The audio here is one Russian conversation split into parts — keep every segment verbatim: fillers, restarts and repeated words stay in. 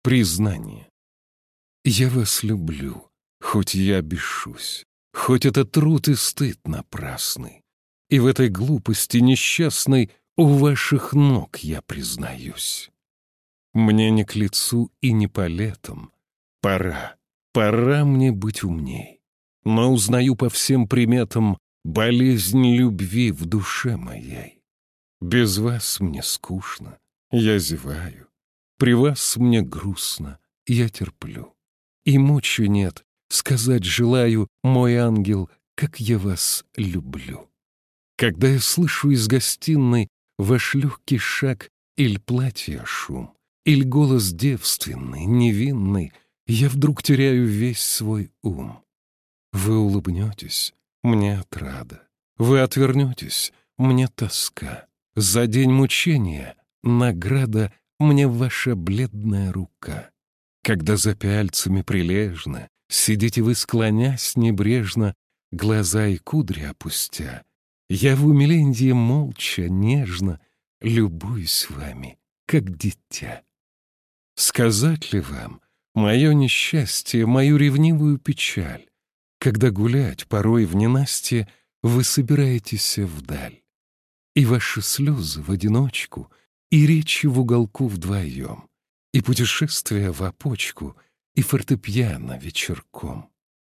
Признание. Я вас люблю, хоть я бешусь, хоть это труд и стыд напрасный, и в этой глупости несчастной у ваших ног я признаюсь. Мне не к лицу и не по летам. Пора, пора мне быть умней. Но узнаю по всем приметам болезнь любви в душе моей. Без вас мне скучно, я зеваю. При вас мне грустно, я терплю. И мочи нет, сказать желаю, мой ангел, как я вас люблю. Когда я слышу из гостиной ваш легкий шаг иль платья шум, иль голос девственный, невинный, я вдруг теряю весь свой ум. Вы улыбнетесь, мне отрада, вы отвернетесь, мне тоска. За день мучения награда мне ваша бледная рука. Когда за пяльцами прилежно сидите вы, склонясь небрежно, глаза и кудри опустя, я в умиленье молча, нежно любуюсь вами, как дитя. Сказать ли вам мое несчастье, мою ревнивую печаль, когда гулять порой в ненастье вы собираетесь вдаль, и ваши слезы в одиночку, и речи в уголку вдвоем, и путешествия в опочку, и фортепиано вечерком.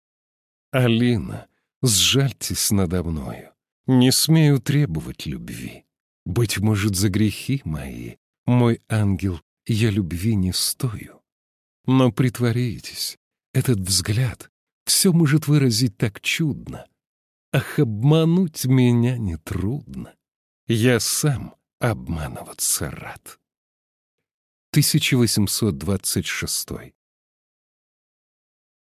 Алина, сжальтесь надо мною, не смею требовать любви. Быть может, за грехи мои, мой ангел, я любви не стою. Но притворитесь, этот взгляд все может выразить так чудно. Ах, обмануть меня нетрудно. Я сам обманываться рад. тысяча восемьсот двадцать шестой.